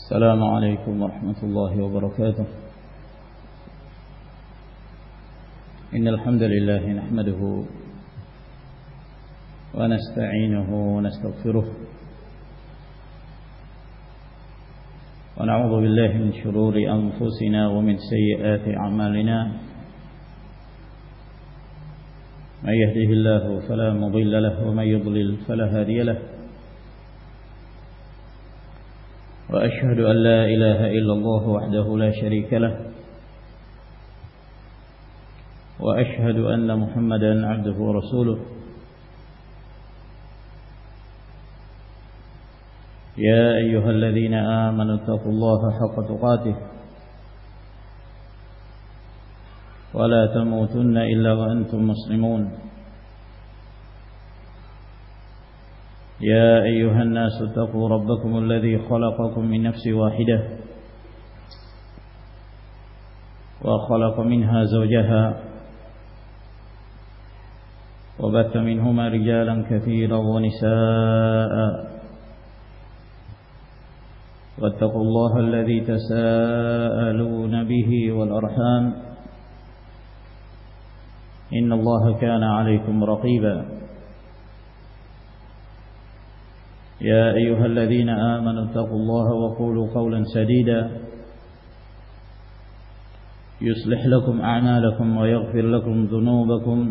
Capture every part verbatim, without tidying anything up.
السلام عليكم ورحمة الله وبركاته. إن الحمد لله نحمده ونستعينه ونستغفره ونعوذ بالله من شرور أنفسنا ومن سيئات أعمالنا. من يهده الله فلا مضل له ومن يضلل فلا هادي له. وأشهد أن لا إله إلا الله وحده لا شريك له. وأشهد أن محمدا عبده ورسوله. يا أيها الذين آمنوا اتقوا الله حق تقاته ولا تموتن إلا وأنتم مسلمون. يا أيها الناس اتقوا ربكم الذي خلقكم من نفس واحدة وخلق منها زوجها وبث منهما رجالا كثيرا ونساء واتقوا الله الذي تساءلون به والأرحام إن الله كان عليكم رقيبا. يا أيها الذين آمنوا اتقوا الله وقولوا قولا سديدا يصلح لكم أعمالكم ويغفر لكم ذنوبكم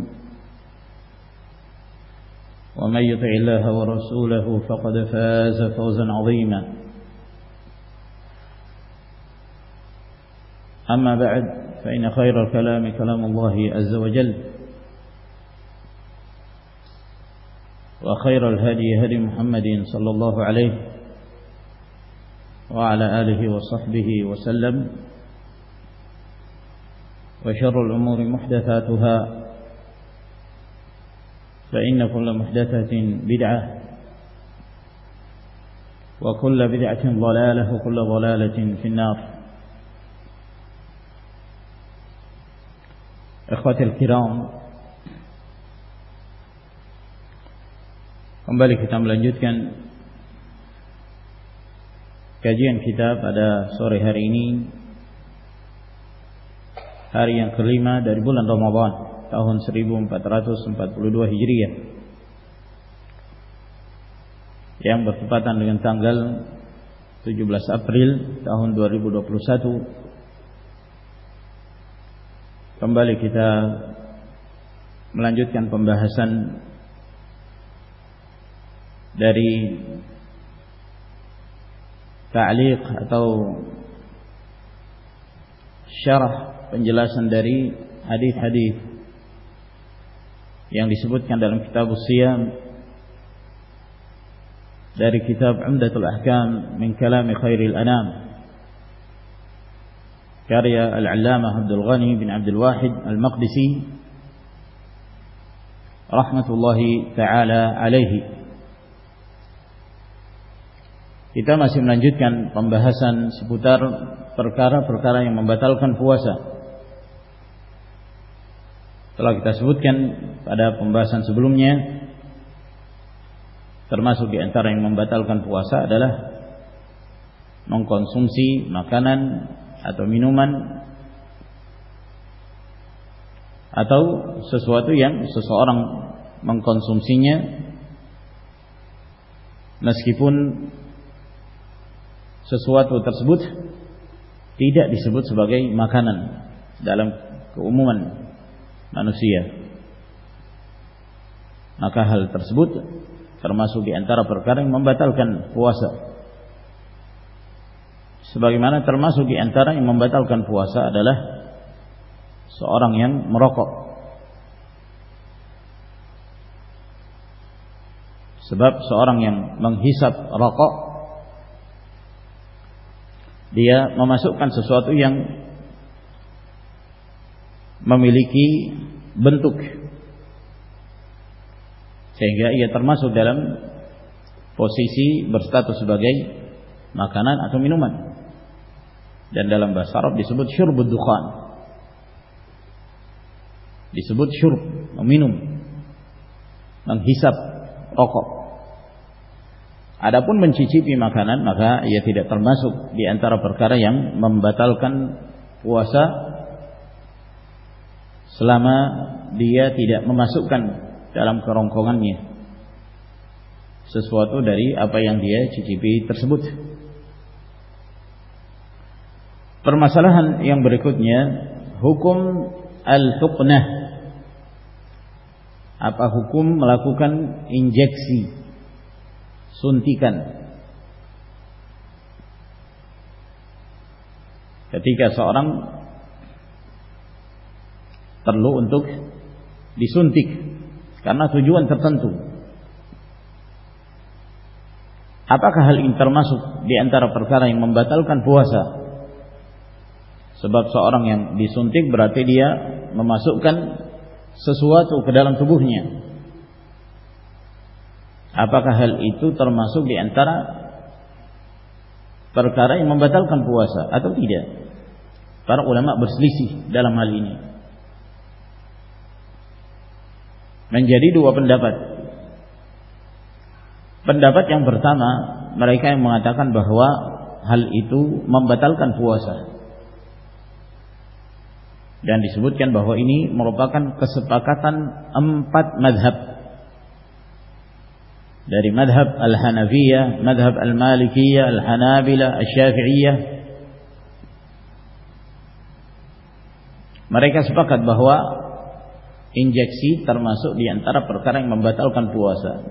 ومن يطع الله ورسوله فقد فاز فوزا عظيما. أما بعد فإن خير الكلام كلام الله عز وجل وخير الهدي هدي محمد صلى الله عليه وعلى آله وصحبه وسلم. وشر الأمور محدثاتها فإن كل محدثة بدعة وكل بدعة ضلالة وكل ضلالة في النار. إخوتي الكرام, kembali kita melanjutkan kajian kita pada sore hari ini, hari yang kelima dari bulan Ramadan tahun seribu empat ratus empat puluh dua Hijriah, yang bertepatan dengan tanggal tujuh belas April tahun dua ribu dua puluh satu. Kembali kita melanjutkan pembahasan dari ta'liq atau syarah penjelasan dari hadis-hadis yang disebutkan dalam kitab Shiyam dari kitab Umdatul Ahkam min kalami khairil anam karya Al-Allamah Abdul Ghani bin Abdul Wahid Al-Maqdisi rahmatullahi ta'ala alaihi. Kita masih melanjutkan pembahasan seputar perkara-perkara yang membatalkan puasa. Telah kita sebutkan pada pembahasan sebelumnya, termasuk di antara yang membatalkan puasa adalah mengkonsumsi makanan atau minuman atau sesuatu yang seseorang mengkonsumsinya meskipun sesuatu tersebut tidak disebut sebagai makanan dalam keumuman manusia, maka hal tersebut termasuk di antara perkara yang membatalkan puasa. Sebagaimana termasuk di antara yang membatalkan puasa adalah seorang yang merokok. Sebab seorang yang menghisap rokok, dia memasukkan sesuatu yang memiliki bentuk, sehingga ia termasuk dalam posisi berstatus sebagai makanan atau minuman. Dan dalam bahasa Arab disebut syurbud dukhan, disebut syurb, meminum, menghisap rokok. Adapun mencicipi makanan, maka ia tidak termasuk di antara perkara yang membatalkan puasa selama dia tidak memasukkan dalam kerongkongannya sesuatu dari apa yang dia cicipi tersebut. Permasalahan yang berikutnya, hukum al-huqnah. Apa hukum melakukan injeksi, suntikan ketika seorang perlu untuk disuntik karena tujuan tertentu? Apakah hal ini termasuk di antara perkara yang membatalkan puasa? Sebab seorang yang disuntik berarti dia memasukkan sesuatu ke dalam tubuhnya. Apakah hal itu termasuk di antara perkara yang membatalkan puasa atau tidak? Para ulama berselisih dalam hal ini. Menjadi dua pendapat. Pendapat yang pertama, mereka yang mengatakan bahwa hal itu membatalkan puasa. Dan disebutkan bahwa ini merupakan kesepakatan empat madhab. Dari madhab al-Hanafiyah, madhab al-Malikiyah, al-Hanabilah, al-Syafi'iyah. Mereka sepakat bahwa injeksi termasuk di antara perkara yang membatalkan puasa.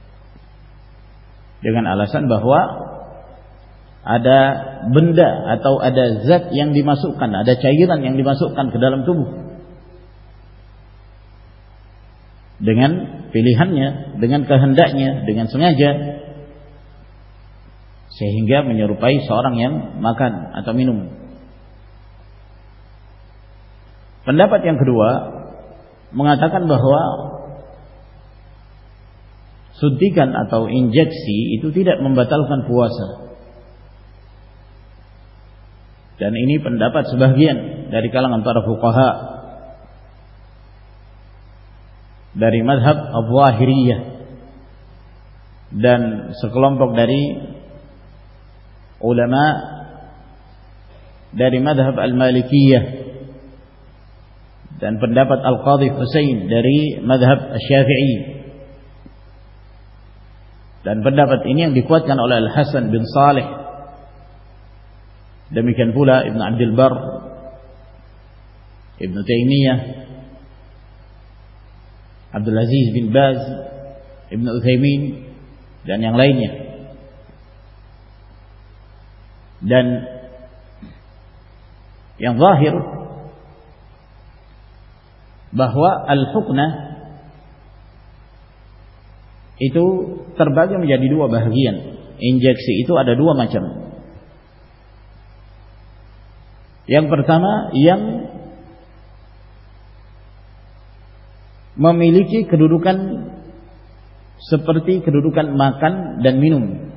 Dengan alasan bahwa ada benda atau ada zat yang dimasukkan, ada cairan yang dimasukkan ke dalam tubuh. Dengan pilihannya, dengan kehendaknya, dengan sengaja, sehingga menyerupai seorang yang makan atau minum. Pendapat yang kedua mengatakan bahwa suntikan atau injeksi itu tidak membatalkan puasa. Dan ini pendapat sebagian dari kalangan para fuqaha dari madhab al-Zahiriyah dan sekelompok dari ulama dari madhab al-Malikiyah dan pendapat Al-Qadhi Husain dari madhab al-Syafi'i. Dan pendapat ini yang dikuatkan oleh Al-Hasan bin Salih, demikian pula Ibn Abdul Bar, Ibn Taymiyah, Abdul Aziz bin Baz, Ibn Uthaymin, dan yang lainnya. Dan yang zahir bahwa al-huqnah itu terbagi menjadi dua bahagian. Injeksi itu ada dua macam. Yang pertama yang memiliki kedudukan seperti kedudukan makan dan minum,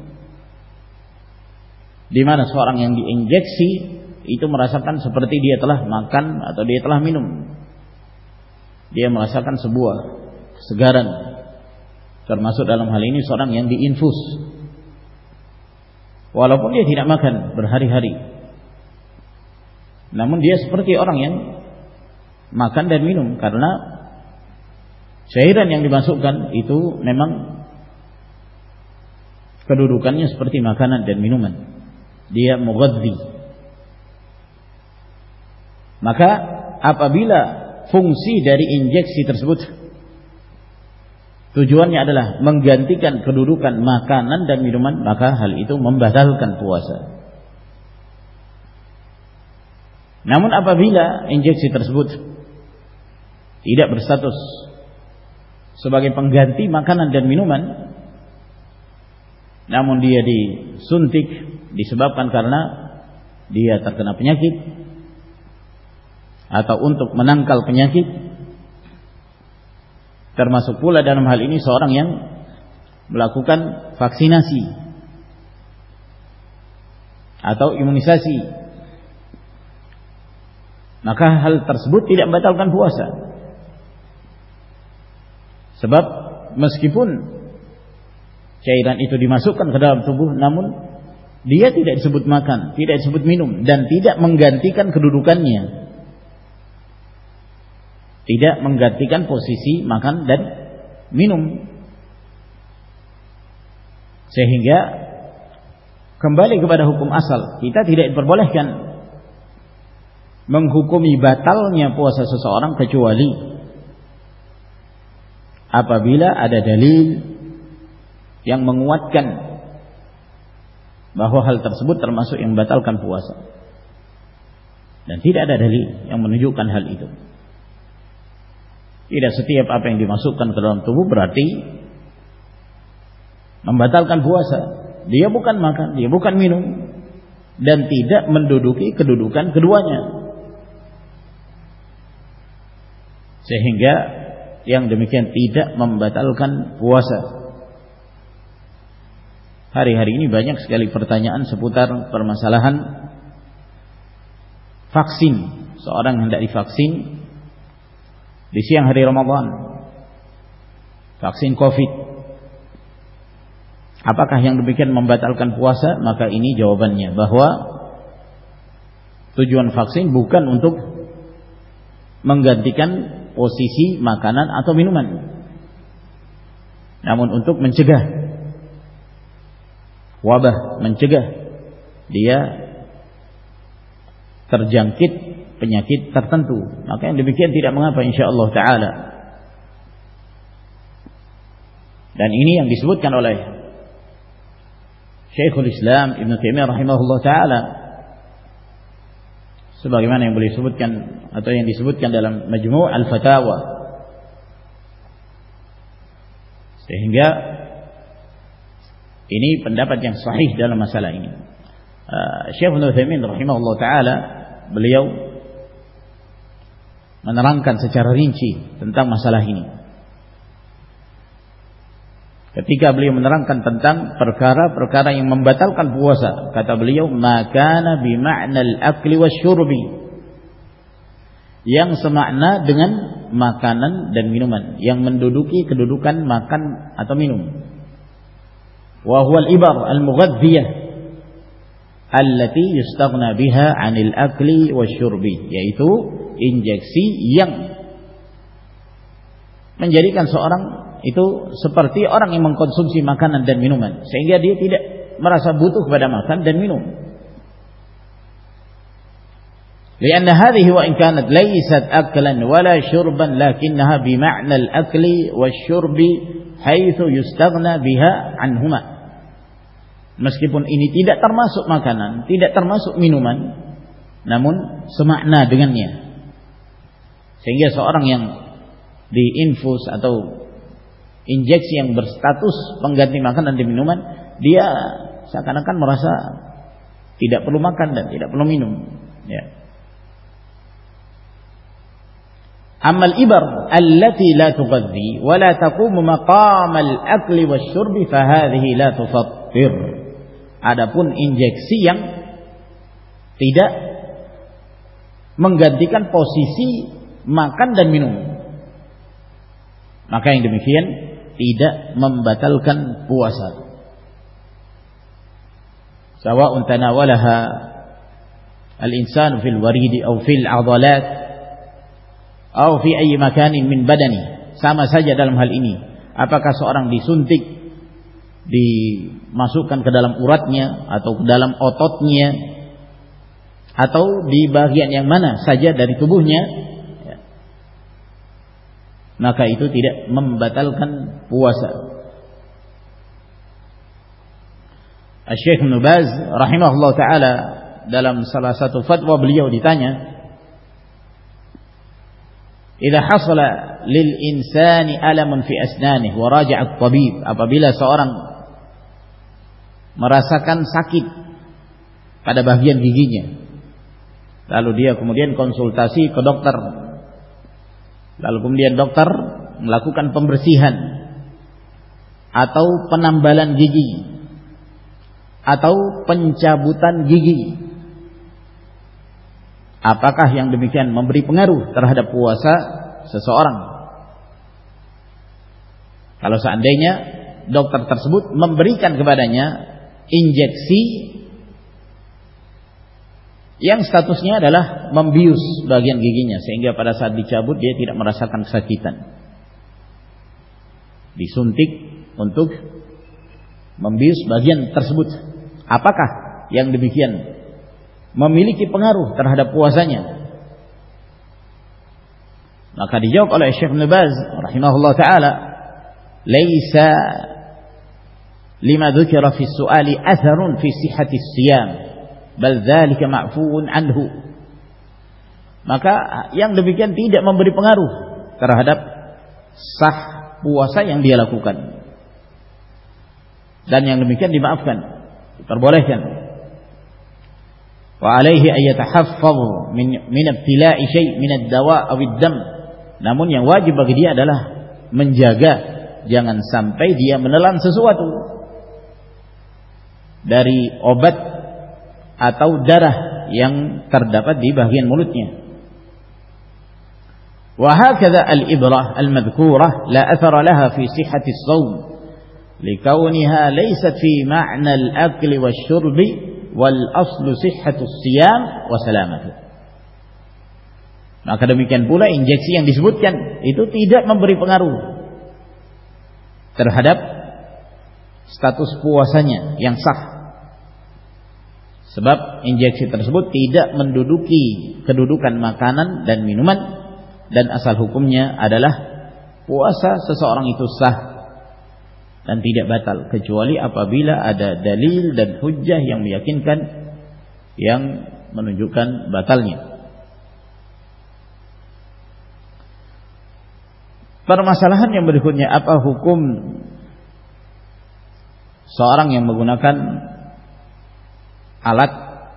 di mana seorang yang diinjeksi itu merasakan seperti dia telah makan atau dia telah minum. Dia merasakan sebuah kesegaran. Termasuk dalam hal ini seorang yang diinfus, walaupun dia tidak makan berhari-hari, namun dia seperti orang yang makan dan minum, karena cairan yang dimasukkan itu memang kedudukannya seperti makanan dan minuman. Dia mughadzi. Maka apabila fungsi dari injeksi tersebut tujuannya adalah menggantikan kedudukan makanan dan minuman, maka hal itu membatalkan puasa. Namun apabila injeksi tersebut tidak berstatus sebagai pengganti makanan dan minuman, namun dia disuntik disebabkan karena dia terkena penyakit atau untuk menangkal penyakit, termasuk pula dalam hal ini seorang yang melakukan vaksinasi atau imunisasi, maka hal tersebut tidak membatalkan puasa. Sebab meskipun cairan itu dimasukkan ke dalam tubuh, namun dia tidak disebut makan, tidak disebut minum, dan tidak menggantikan kedudukannya, tidak menggantikan posisi makan dan minum, sehingga kembali kepada hukum asal. Kita tidak diperbolehkan menghukumi batalnya puasa seseorang kecuali apabila ada dalil yang menguatkan bahwa hal tersebut termasuk yang membatalkan puasa, dan tidak ada dalil yang menunjukkan hal itu. Tidak setiap apa yang dimasukkan ke dalam tubuh berarti membatalkan puasa. Dia bukan makan, dia bukan minum, dan tidak menduduki kedudukan keduanya, sehingga yang demikian tidak membatalkan puasa. Hari-hari ini banyak sekali pertanyaan seputar permasalahan vaksin. Seorang hendak divaksin di siang hari Ramadan, vaksin Covid. Apakah yang demikian membatalkan puasa? Maka ini jawabannya, bahwa tujuan vaksin bukan untuk menggantikan posisi makanan atau minuman, namun untuk mencegah wabah, mencegah dia terjangkit penyakit tertentu. Maka yang demikian tidak mengapa, insyaallah taala. Dan ini yang disebutkan oleh Syekhul Islam Ibnu Taimiyah rahimahullah taala, sebagaimana yang boleh disebutkan atau yang disebutkan dalam Majmu' al-Fatawa. Sehingga ini pendapat yang sahih dalam masalah ini. Uh, Syekh Ibnu Taimiyah rahimahullah taala, beliau menerangkan secara rinci tentang masalah ini. Ketika beliau menerangkan tentang perkara-perkara yang membatalkan puasa, kata beliau, "Makana bi ma'nal akli wasyurbi", yang semakna dengan makanan dan minuman, yang menduduki kedudukan makan atau minum. Wa huwa al-ibar al-mughadhdhiyah allati yustaghna biha 'anil akli wasyurbi, yaitu injeksi yang menjadikan seorang itu seperti orang yang mengkonsumsi makanan dan minuman, sehingga dia tidak merasa butuh kepada makan dan minum. Lianna hadhihi wa in kanat laysat aklan wala syurban lakinnaha bi ma'na al-akli wasyurbi haitsu yustaghna biha anhuma. Meskipun ini tidak termasuk makanan, tidak termasuk minuman, namun semakna dengannya, sehingga seorang yang diinfus atau injeksi yang berstatus pengganti makanan dan minuman, dia seakan-akan merasa tidak perlu makan dan tidak perlu minum, ya. Amal ibar allati la tughadhi wa la taqumu maqam al-akli wasyurbi fa hadhihi la tufattir. Adapun injeksi yang tidak menggantikan posisi makan dan minum, maka yang demikian tidak membatalkan puasa. Sawa'un tanawalaha al-insanu fil waridi aw fil 'adalat aw fi ayyi makanin min badani. Sama saja dalam hal ini, apakah seorang disuntik, dimasukkan ke dalam uratnya atau ke dalam ototnya atau di bagian yang mana saja dari tubuhnya, maka itu tidak membatalkan puasa. Syekh Ibnu Baz rahimahullah taala dalam salah satu fatwa beliau ditanya, "Idza hasala lil insani alamun fi asnanihi wa raja'a at-tabib", apabila seorang merasakan sakit pada bagian giginya, lalu dia kemudian konsultasi ke dokter, lalu kemudian dokter melakukan pembersihan atau penambalan gigi atau pencabutan gigi, apakah yang demikian memberi pengaruh terhadap puasa seseorang? Kalau seandainya dokter tersebut memberikan kepadanya injeksi yang statusnya adalah membius bagian giginya, sehingga pada saat dicabut dia tidak merasakan kesakitan. Disuntik untuk membius bagian tersebut. Apakah yang demikian memiliki pengaruh terhadap puasanya? Maka dijawab oleh Syekh Ibnu Baz rahimahullah taala, "Laisa lima dzukira fi su'ali atharun fi sihhati siyam, bal dzalika ma'fuun anhu." Maka yang demikian tidak memberi pengaruh terhadap sah puasa yang dia lakukan, dan yang demikian dimaafkan, diperbolehkan. Wa alaihi ay yatahaffaz min min ibtila'i syai' min ad-dawa' aw ad-dam. Namun yang wajib bagi dia adalah menjaga jangan sampai dia menelan sesuatu dari obat atau darah yang terdapat di bagian mulutnya. Wa hakadha al-ibrah al-madhkurah la athara laha fi sihhati as-shawm likauniha laysat fi ma'na al-akli wash-shurbi wal aslu sihhatu as-siyam wa salamatuh. Maka demikian pula injeksi yang disebutkan itu tidak memberi pengaruh terhadap status puasanya yang sah. Sebab injeksi tersebut tidak menduduki kedudukan makanan dan minuman, dan asal hukumnya adalah puasa seseorang itu sah dan tidak batal kecuali apabila ada dalil dan hujjah yang meyakinkan yang menunjukkan batalnya. Permasalahan yang berikutnya, apa hukum seorang yang menggunakan alat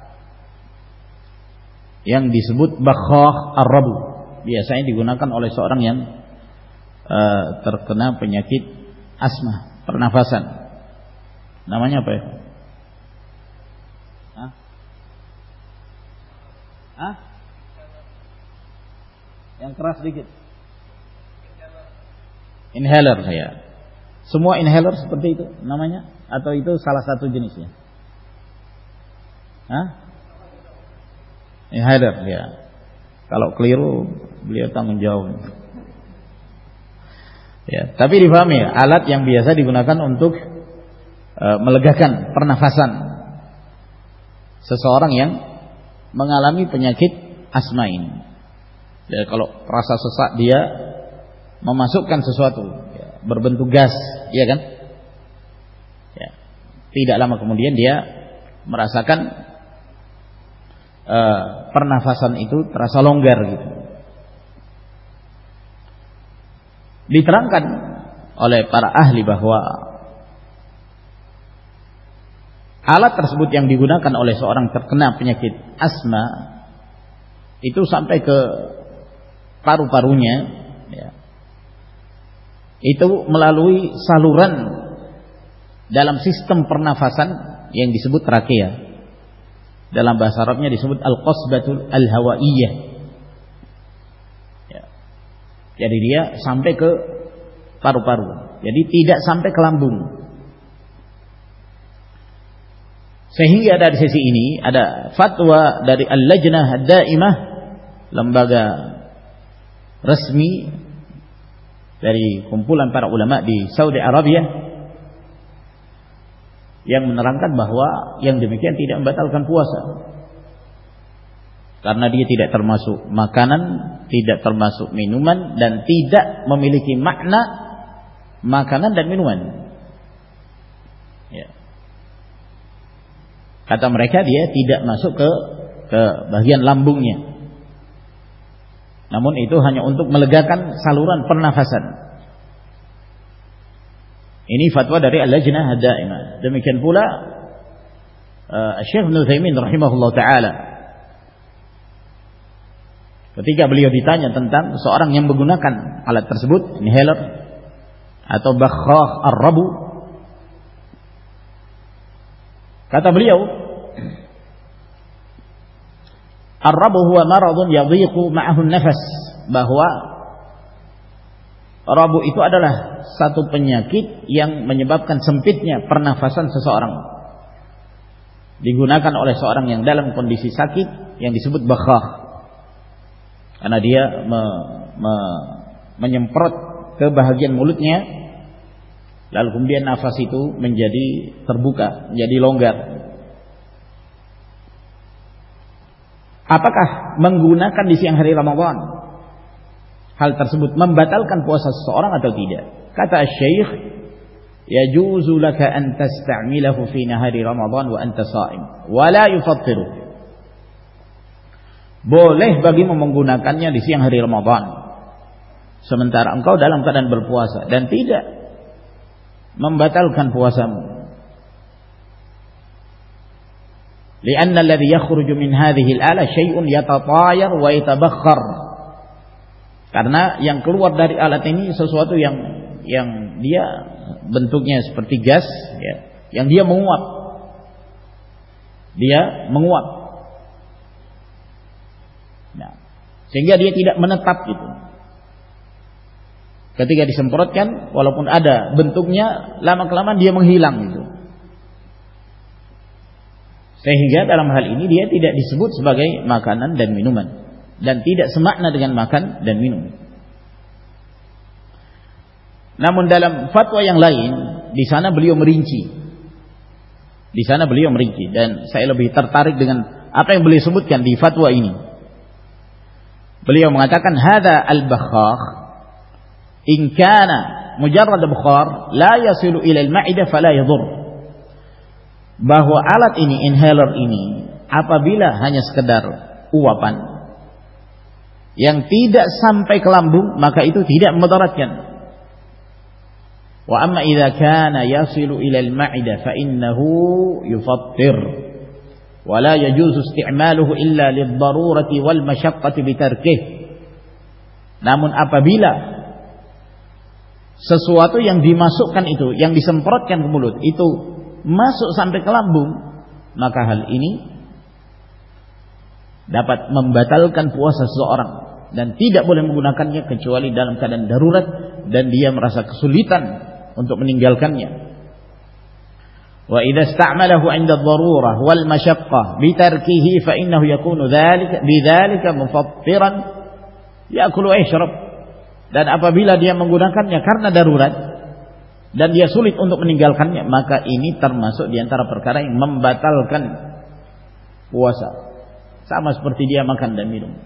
yang disebut bakhakh ar-rabu? Biasanya digunakan oleh seorang yang uh, terkena penyakit asma pernafasan. Namanya apa ya? Hah? Hah? Yang keras sedikit. Inhaler saya. Semua inhaler seperti itu namanya, atau itu salah satu jenisnya? Hah? Inhaler ya. Kalau keliru beliau tanggung jawab. Ya, tapi difahami ya, alat yang biasa digunakan untuk e, melegakan pernafasan seseorang yang mengalami penyakit asma ini. Jadi kalau rasa sesak dia memasukkan sesuatu ya, berbentuk gas, iya kan? Ya. Tidak lama kemudian dia merasakan uh, pernafasan itu terasa longgar gitu. Diterangkan oleh para ahli bahwa alat tersebut yang digunakan oleh seorang terkena penyakit asma itu sampai ke paru-parunya ya, itu melalui saluran dalam sistem pernafasan yang disebut trakea. Dalam bahasa Arabnya disebut al-qasbatul al-hawaiyah. Ya. Jadi dia sampai ke paru-paru. Jadi tidak sampai ke lambung. Sehingga dari sisi ini ada fatwa dari Al-Lajnah Ad-Daimah, lembaga resmi dari kumpulan para ulama di Saudi Arabia, yang menerangkan bahwa yang demikian tidak membatalkan puasa, karena dia tidak termasuk makanan, tidak termasuk minuman, dan tidak memiliki makna makanan dan minuman ya. Kata mereka dia tidak masuk ke ke bagian lambungnya, namun itu hanya untuk melegakan saluran pernafasan. Ini fatwa dari Al-Lajnah Ad-Daimah. Demikian pula uh, Syekh Ibnu Utsaimin rahimahullah taala, ketika beliau ditanya tentang seorang yang menggunakan alat tersebut, inhaler atau bakhakh ar-rabu, kata beliau, ar-rabu huwa maradun yadhiqu ma'ahu an-nafas, bahwa Rabuk itu adalah satu penyakit yang menyebabkan sempitnya pernafasan seseorang. Digunakan oleh seorang yang dalam kondisi sakit yang disebut bakhah. Karena dia me, me, menyemprot ke bahagian mulutnya, lalu kemudian nafas itu menjadi terbuka, menjadi longgar. Apakah menggunakan di siang hari Ramadan hal tersebut membatalkan puasa seseorang atau tidak? Kata Syekh, yajuzu laka an tasta'milahu fi nahari Ramadan wa anta sha'im wa la yufattiru. Boleh bagimu menggunakannya di siang hari Ramadan sementara engkau dalam keadaan berpuasa dan tidak membatalkan puasamu. Lianna alladhi yakhruju min hadhihi al-ala syai'un yatatayar wa yatabakhkhar. Karena yang keluar dari alat ini sesuatu yang yang dia bentuknya seperti gas, ya, yang dia menguap, dia menguap, nah, sehingga dia tidak menetap gitu. Ketika disemprotkan, walaupun ada bentuknya, lama kelamaan dia menghilang gitu. Sehingga dalam hal ini dia tidak disebut sebagai makanan dan minuman, dan tidak semakna dengan makan dan minum. Namun dalam fatwa yang lain, di sana beliau merinci. Di sana beliau merinci, dan saya lebih tertarik dengan apa yang beliau sebutkan di fatwa ini. Beliau mengatakan, "Hadza al-bakhakh in kana mujarrad bukhar la yasilu ila al-ma'idah fala yadur." Bahwa alat ini, inhaler ini, apabila hanya sekedar uapan yang tidak sampai ke lambung, maka itu tidak memudaratkan. Wa amma idza kana yasilu ila al-ma'idah fa innahu yufattir wa la yajuzu isti'maluhu illa lid-darurati wal masyaqqati bitarkih. Namun apabila sesuatu yang dimasukkan itu, yang disemprotkan ke mulut itu masuk sampai ke lambung, maka hal ini dapat membatalkan puasa seseorang dan tidak boleh menggunakannya kecuali dalam keadaan darurat dan dia merasa kesulitan untuk meninggalkannya. Wa idza ista'malahu 'inda ad-darurah wal masyaqqah bi tarkihi fa innahu yakunu dzalika bidzalika mufattiran ya'kulu wa yashrab. Dan apabila dia menggunakannya karena darurat dan dia sulit untuk meninggalkannya, maka ini termasuk di antara perkara yang membatalkan puasa. Sama seperti dia makan dan minum.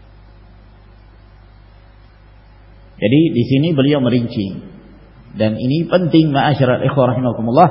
Jadi di sini beliau merinci, dan ini penting ma'asyiral ikhwah rahimakumullah,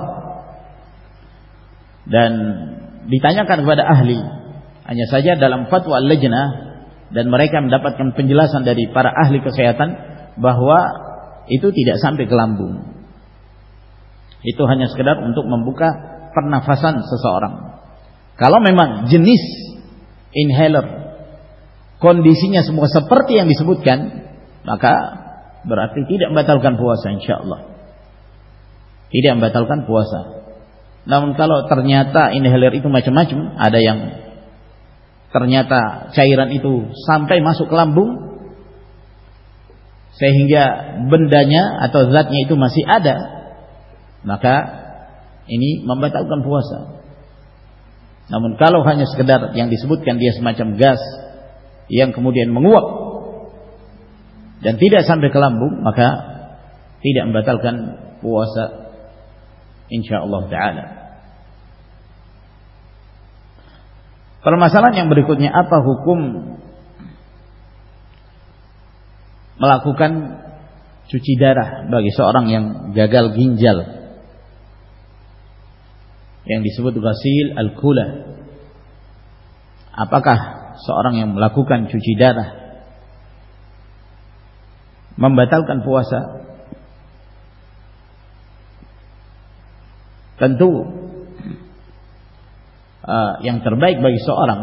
dan ditanyakan kepada ahli. Hanya saja dalam fatwa al-lajnah, dan mereka mendapatkan penjelasan dari para ahli kesehatan bahwa itu tidak sampai ke lambung. Itu hanya sekedar untuk membuka pernafasan seseorang. Kalau memang jenis inhaler kondisinya semua seperti yang disebutkan, maka berarti tidak membatalkan puasa insyaallah. Tidak membatalkan puasa. Namun kalau ternyata inhaler itu macam-macam, ada yang ternyata cairan itu sampai masuk ke lambung sehingga bendanya atau zatnya itu masih ada, maka ini membatalkan puasa. Namun kalau hanya sekedar yang disebutkan dia semacam gas yang kemudian menguap dan tidak sampai ke lambung, maka tidak membatalkan puasa insyaallah taala. Permasalahan yang berikutnya, apa hukum melakukan cuci darah bagi seorang yang gagal ginjal, yang disebut ghasil al-kula? Apakah seorang yang melakukan cuci darah membatalkan puasa? Tentu uh, yang terbaik bagi seorang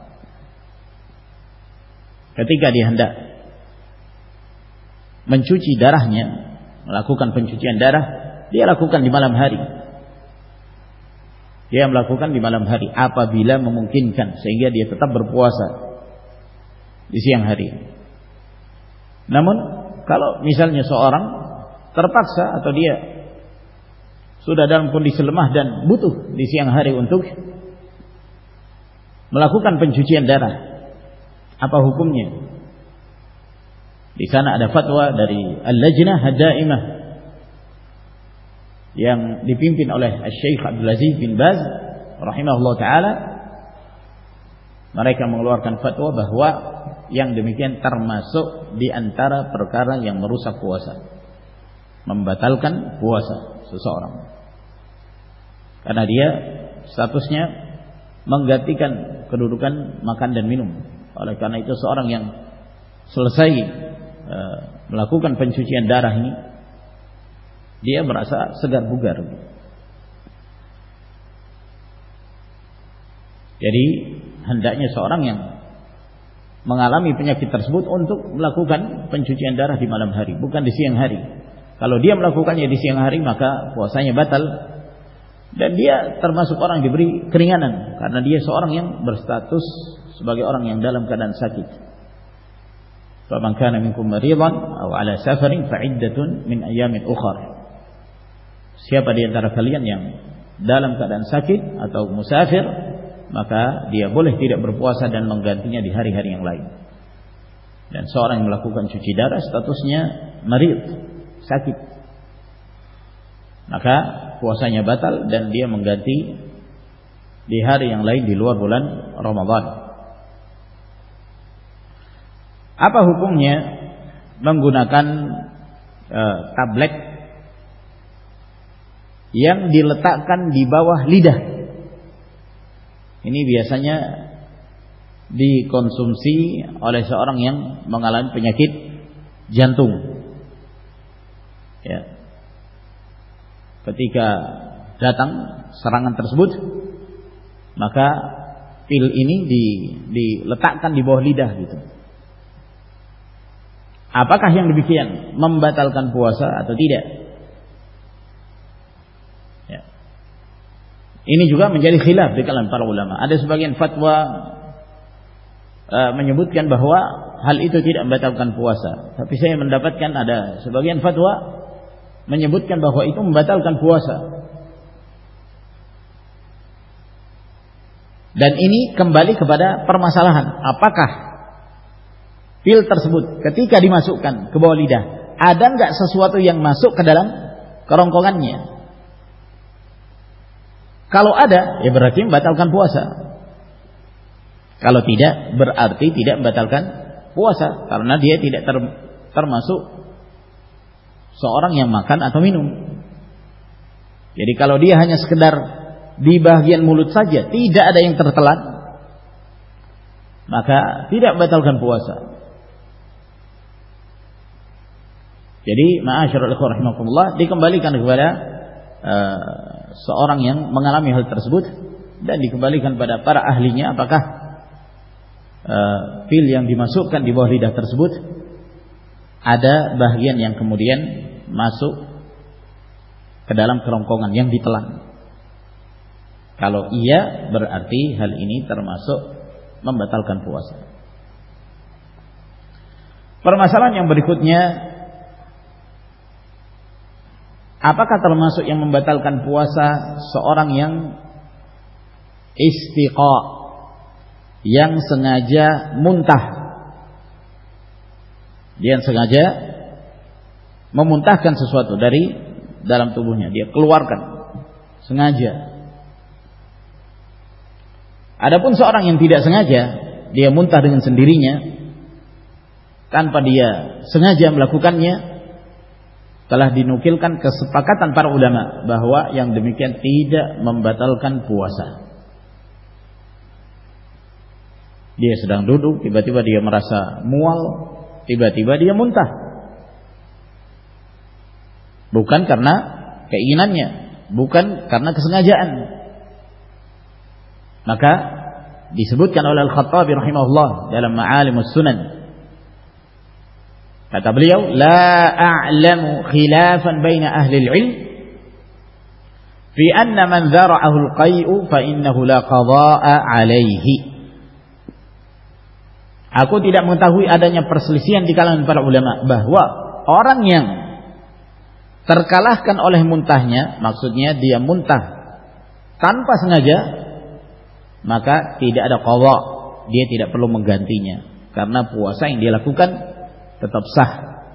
ketika dia hendak mencuci darahnya, melakukan pencucian darah, dia lakukan di malam hari. Dia melakukan di malam hari apabila memungkinkan, sehingga dia tetap berpuasa di siang hari. Namun Kalau misalnya seorang terpaksa atau dia sudah dalam kondisi lemah dan butuh di siang hari untuk melakukan pencucian darah, apa hukumnya? Di sana ada fatwa dari Al-Lajnah Ad-Daimah yang dipimpin oleh Syekh Abdul Aziz bin Baz rahimahullah taala. Mereka mengeluarkan fatwa bahwa yang demikian termasuk di antara perkara yang merusak puasa, membatalkan puasa seseorang, karena dia statusnya menggantikan kedudukan makan dan minum. Oleh karena itu seorang yang selesai e, melakukan pencucian darah ini, dia merasa segar bugar. Jadi hendaknya seorang yang mengalami penyakit tersebut untuk melakukan pencucian darah di malam hari, bukan di siang hari. Kalau dia melakukannya di siang hari, maka puasanya batal, dan dia termasuk orang diberi keringanan karena dia seorang yang berstatus sebagai orang yang dalam keadaan sakit. Faman kana minkum maridan aw ala safarin fa iddatun min ayamin ukhra. Siapa di antara kalian yang dalam keadaan sakit atau musafir, maka dia boleh tidak berpuasa dan menggantinya di hari-hari yang lain. Dan seorang yang melakukan cuci darah statusnya marid, sakit, maka puasanya batal dan dia mengganti di hari yang lain di luar bulan Ramadan. Apa hukumnya menggunakan uh, tablet yang diletakkan di bawah lidah? Ini biasanya dikonsumsi oleh seorang yang mengalami penyakit jantung. Ya. Ketika datang serangan tersebut, maka pil ini di, diletakkan di bawah lidah gitu. Apakah yang demikian membatalkan puasa atau tidak? Ya. Ini juga menjadi khilaf di kalangan para ulama. Ada sebagian fatwa uh, menyebutkan bahwa hal itu tidak membatalkan puasa. Tapi saya mendapatkan ada sebagian fatwa menyebutkan bahwa itu membatalkan puasa. Dan ini kembali kepada permasalahan, apakah pil tersebut ketika dimasukkan ke bawah lidah, ada enggak sesuatu yang masuk ke dalam kerongkongannya? Kalau ada, ya berarti membatalkan puasa. Kalau tidak, berarti tidak membatalkan puasa, karena dia tidak ter, termasuk seorang yang makan atau minum. Jadi kalau dia hanya sekedar di bagian mulut saja, tidak ada yang tertelan, maka tidak membatalkan puasa. Jadi ma'asyiral ikhwah rahimakumullah, dikembalikan kepada uh, seorang yang mengalami hal tersebut dan dikembalikan pada para ahlinya, apakah uh, pil yang dimasukkan di bawah lidah tersebut ada bagian yang kemudian masuk ke dalam kerongkongan yang ditelan. Kalau iya, berarti hal ini termasuk membatalkan puasa. Permasalahan yang berikutnya, apakah termasuk yang membatalkan puasa seorang yang istiqa, yang sengaja muntah? Dia sengaja memuntahkan sesuatu dari dalam tubuhnya, dia keluarkan sengaja. Adapun seorang yang tidak sengaja, dia muntah dengan sendirinya tanpa dia sengaja melakukannya, telah dinukilkan kesepakatan para ulama bahwa yang demikian tidak membatalkan puasa. Dia sedang duduk, tiba-tiba dia merasa mual, tiba-tiba dia muntah. Bukan karena keinginannya, bukan karena kesengajaan. Maka disebutkan oleh Al-Khattabi rahimahullah dalam Ma'alimus Sunan, kata beliau, la a'lamu khilafan baina ahli al-ilm fi anna man dhara'ahu al-qai'u fa innahu la qadha'a alaihi. Aku tidak mengetahui adanya perselisihan di kalangan para ulama bahwa orang yang terkalahkan oleh muntahnya, maksudnya dia muntah tanpa sengaja, maka tidak ada qadha, dia tidak perlu menggantinya karena puasa yang dia lakukan tetap sah.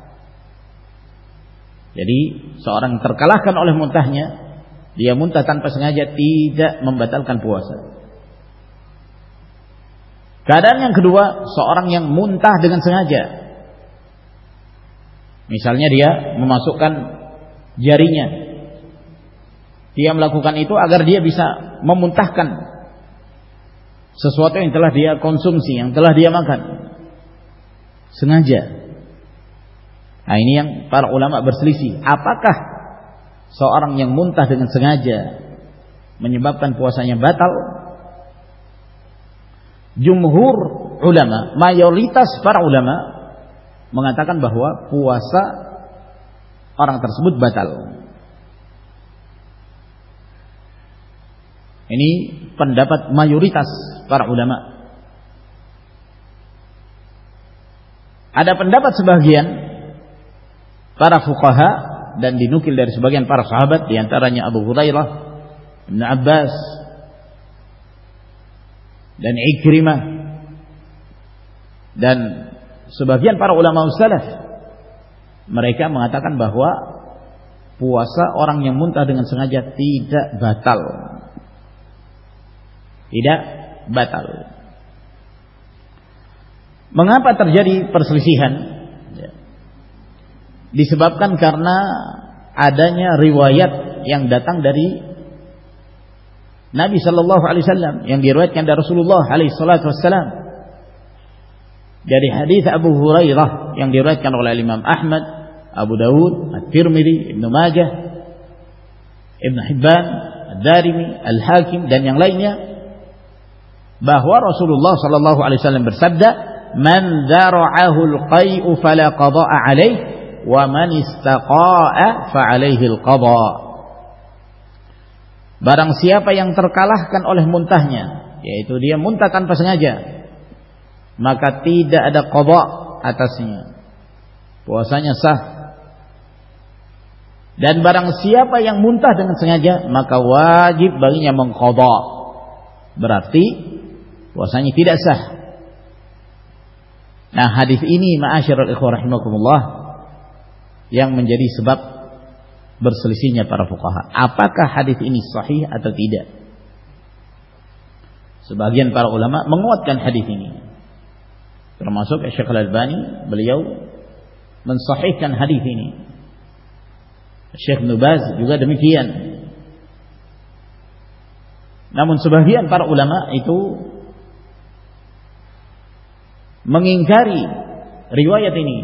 Jadi seorang terkalahkan oleh muntahnya, dia muntah tanpa sengaja, tidak membatalkan puasa. Keadaan yang kedua, seorang yang muntah dengan sengaja. Misalnya dia memasukkan jarinya, dia melakukan itu agar dia bisa memuntahkan sesuatu yang telah dia konsumsi, yang telah dia makan, sengaja. Nah, ini yang para ulama berselisih, apakah seorang yang muntah dengan sengaja menyebabkan puasanya batal? Jumhur ulama, mayoritas para ulama mengatakan bahwa puasa orang tersebut batal. Ini pendapat mayoritas para ulama. Ada pendapat sebagian para fuqaha dan dinukil dari sebagian para sahabat, di antaranya Abu Hurairah, Ibnu Abbas dan Ikrimah dan sebagian para ulama salaf, mereka mengatakan bahwa puasa orang yang muntah dengan sengaja tidak batal. Tidak batal. Mengapa terjadi perselisihan? Disebabkan karena adanya riwayat yang datang dari Nabi sallallahu alaihi wasallam, yang diriwayatkan dari Rasulullah alaihi salatu wassalam, dari hadis Abu Hurairah yang diriwayatkan oleh Imam Ahmad, Abu Dawud, At-Tirmidzi, Ibnu Majah, Ibnu Hibban, Ad-Darimi, Al-Hakim dan yang lainnya, bahwa Rasulullah sallallahu alaihi wasallam bersabda, "Man dzara'ahu al-qai'u fala qada'a 'alaihi wa man istaqa'a fa 'alaihi al-qada'." Barang siapa yang terkalahkan oleh muntahnya, yaitu dia muntah tanpa sengaja, maka tidak ada qadha atasnya, puasanya sah. Dan barang siapa yang muntah dengan sengaja, maka wajib baginya mengqadha, berarti puasanya tidak sah. Nah, hadis ini ma'asyiral ikhwah rahimakumullah yang menjadi sebab berselisihnya para fuqaha. Apakah hadis ini sahih atau tidak? Sebagian para ulama menguatkan hadis ini, termasuk Syekh Al-Albani, beliau mensahihkan hadis ini. Syekh Ibnu Baz juga demikian. Namun sebagian para ulama itu mengingkari riwayat ini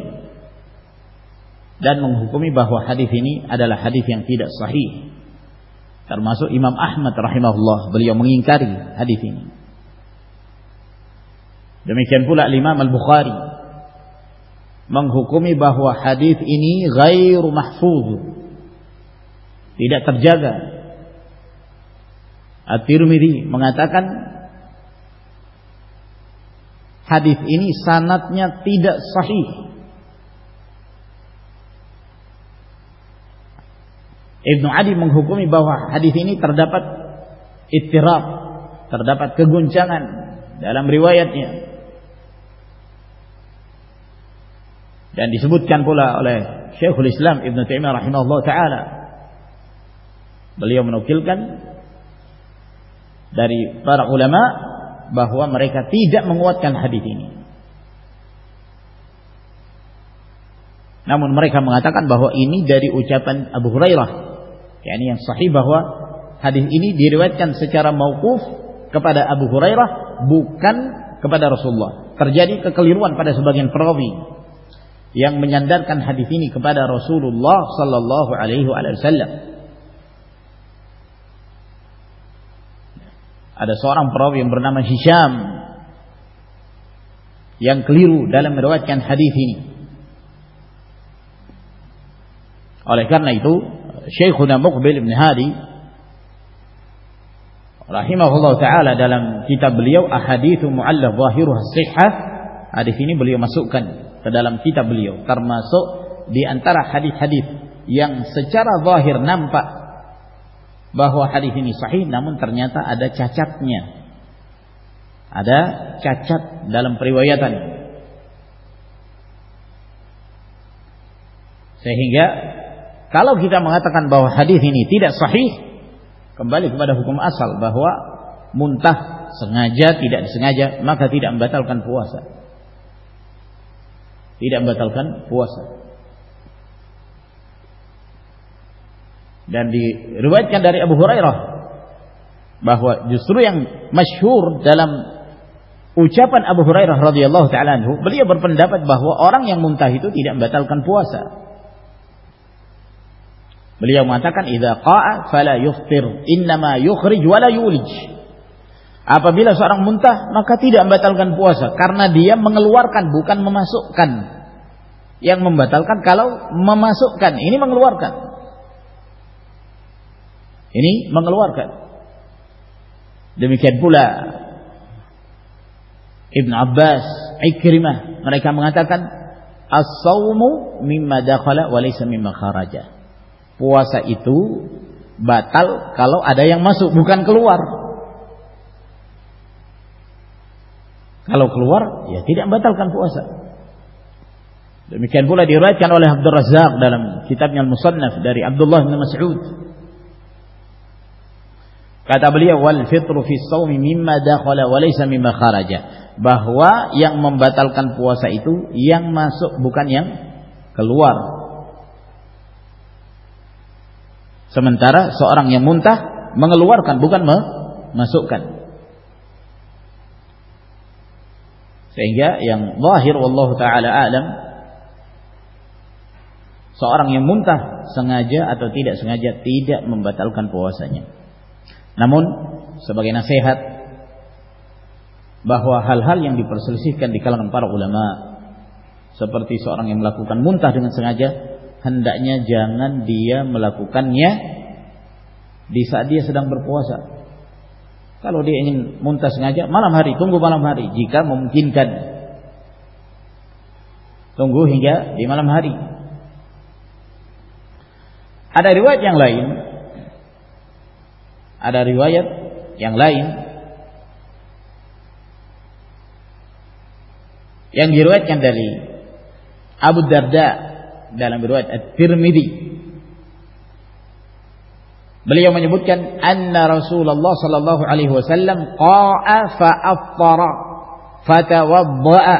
dan menghukumi bahwa hadis ini adalah hadis yang tidak sahih. Termasuk Imam Ahmad rahimahullah, beliau mengingkari hadis ini. Demikian pula Imam Al-Bukhari menghukumi bahwa hadis ini ghairu mahfuz, tidak terjaga. At-Tirmidzi mengatakan hadis ini sanadnya tidak sahih. Ibnu Adi menghukumi bahwa hadis ini terdapat ittirab, terdapat keguncangan dalam riwayatnya. Dan disebutkan pula oleh Syekhul Islam Ibnu Taimiyah rahimahullah taala, beliau menukilkan dari para ulama bahwa mereka tidak menguatkan hadis ini. Namun mereka mengatakan bahwa ini dari ucapan Abu Hurairah, yakni yang sahih, bahwa hadis ini diriwayatkan secara mauquf kepada Abu Hurairah, bukan kepada Rasulullah. Terjadi kekeliruan pada sebagian perawi yang menyandarkan hadis ini kepada Rasulullah sallallahu alaihi wasallam. Ada seorang perawi yang bernama Hisham yang keliru dalam meriwayatkan hadis ini. Oleh karena itu, Syekhuna Muqbil Ibn Hadi rahimahullah ta'ala dalam kitab beliau Ahaditsu Mu'allaf Zahiruha Shihhah, hadis ini beliau masukkan ke dalam kitab beliau, termasuk di antara hadis-hadis yang secara zahir nampak bahwa hadis ini sahih, namun ternyata ada cacatnya. Ada cacat dalam periwayatan. Sehingga kalau kita mengatakan bahwa hadis ini tidak sahih, kembali kepada hukum asal bahwa muntah sengaja tidak disengaja maka tidak membatalkan puasa. Tidak membatalkan puasa. Dan diriwayatkan dari Abu Hurairah bahwa justru yang masyhur dalam ucapan Abu Hurairah radhiyallahu taala anhu, beliau berpendapat bahwa orang yang muntah itu tidak membatalkan puasa. Beliau mengatakan idza qa'a fala yuftir, innama yukhrij wala yulij. Apabila seorang muntah maka tidak membatalkan puasa karena dia mengeluarkan bukan memasukkan. Yang membatalkan kalau memasukkan, ini mengeluarkan. Ini mengeluarkan. Demikian pula Ibn Abbas, Ikrimah, mereka mengatakan as-sawmu mimma dakhala wa laysa mimma kharaja. Puasa itu batal kalau ada yang masuk, bukan keluar. Kalau keluar, ya tidak membatalkan puasa. Demikian pula diriwayatkan oleh Abdul Razzaq dalam kitabnya Al-Musannaf dari Abdullah bin Mas'ud. Kata beliau, wal fitru fi shaumi mimma dakhala wa laysa mimma kharaja. Bahwa yang membatalkan puasa itu yang masuk bukan yang keluar. Sementara seorang yang muntah mengeluarkan bukan memasukkan. Sehingga yang zahir wallahu taala alam, seorang yang muntah sengaja atau tidak sengaja tidak membatalkan puasanya. Namun sebagai nasihat bahwa hal-hal yang diperselisihkan di kalangan para ulama seperti seorang yang melakukan muntah dengan sengaja, hendaknya jangan dia melakukannya di saat dia sedang berpuasa. Kalau dia ingin muntah sengaja, malam hari, tunggu malam hari jika memungkinkan. Tunggu hingga di malam hari. Ada riwayat yang lain. Ada riwayat yang lain yang diriwayatkan dari Abu Darda dalam riwayat At-Tirmidzi. Beliau menyebutkan anna Rasulullah sallallahu alaihi wasallam qa'a fa aftara fatawadda'a,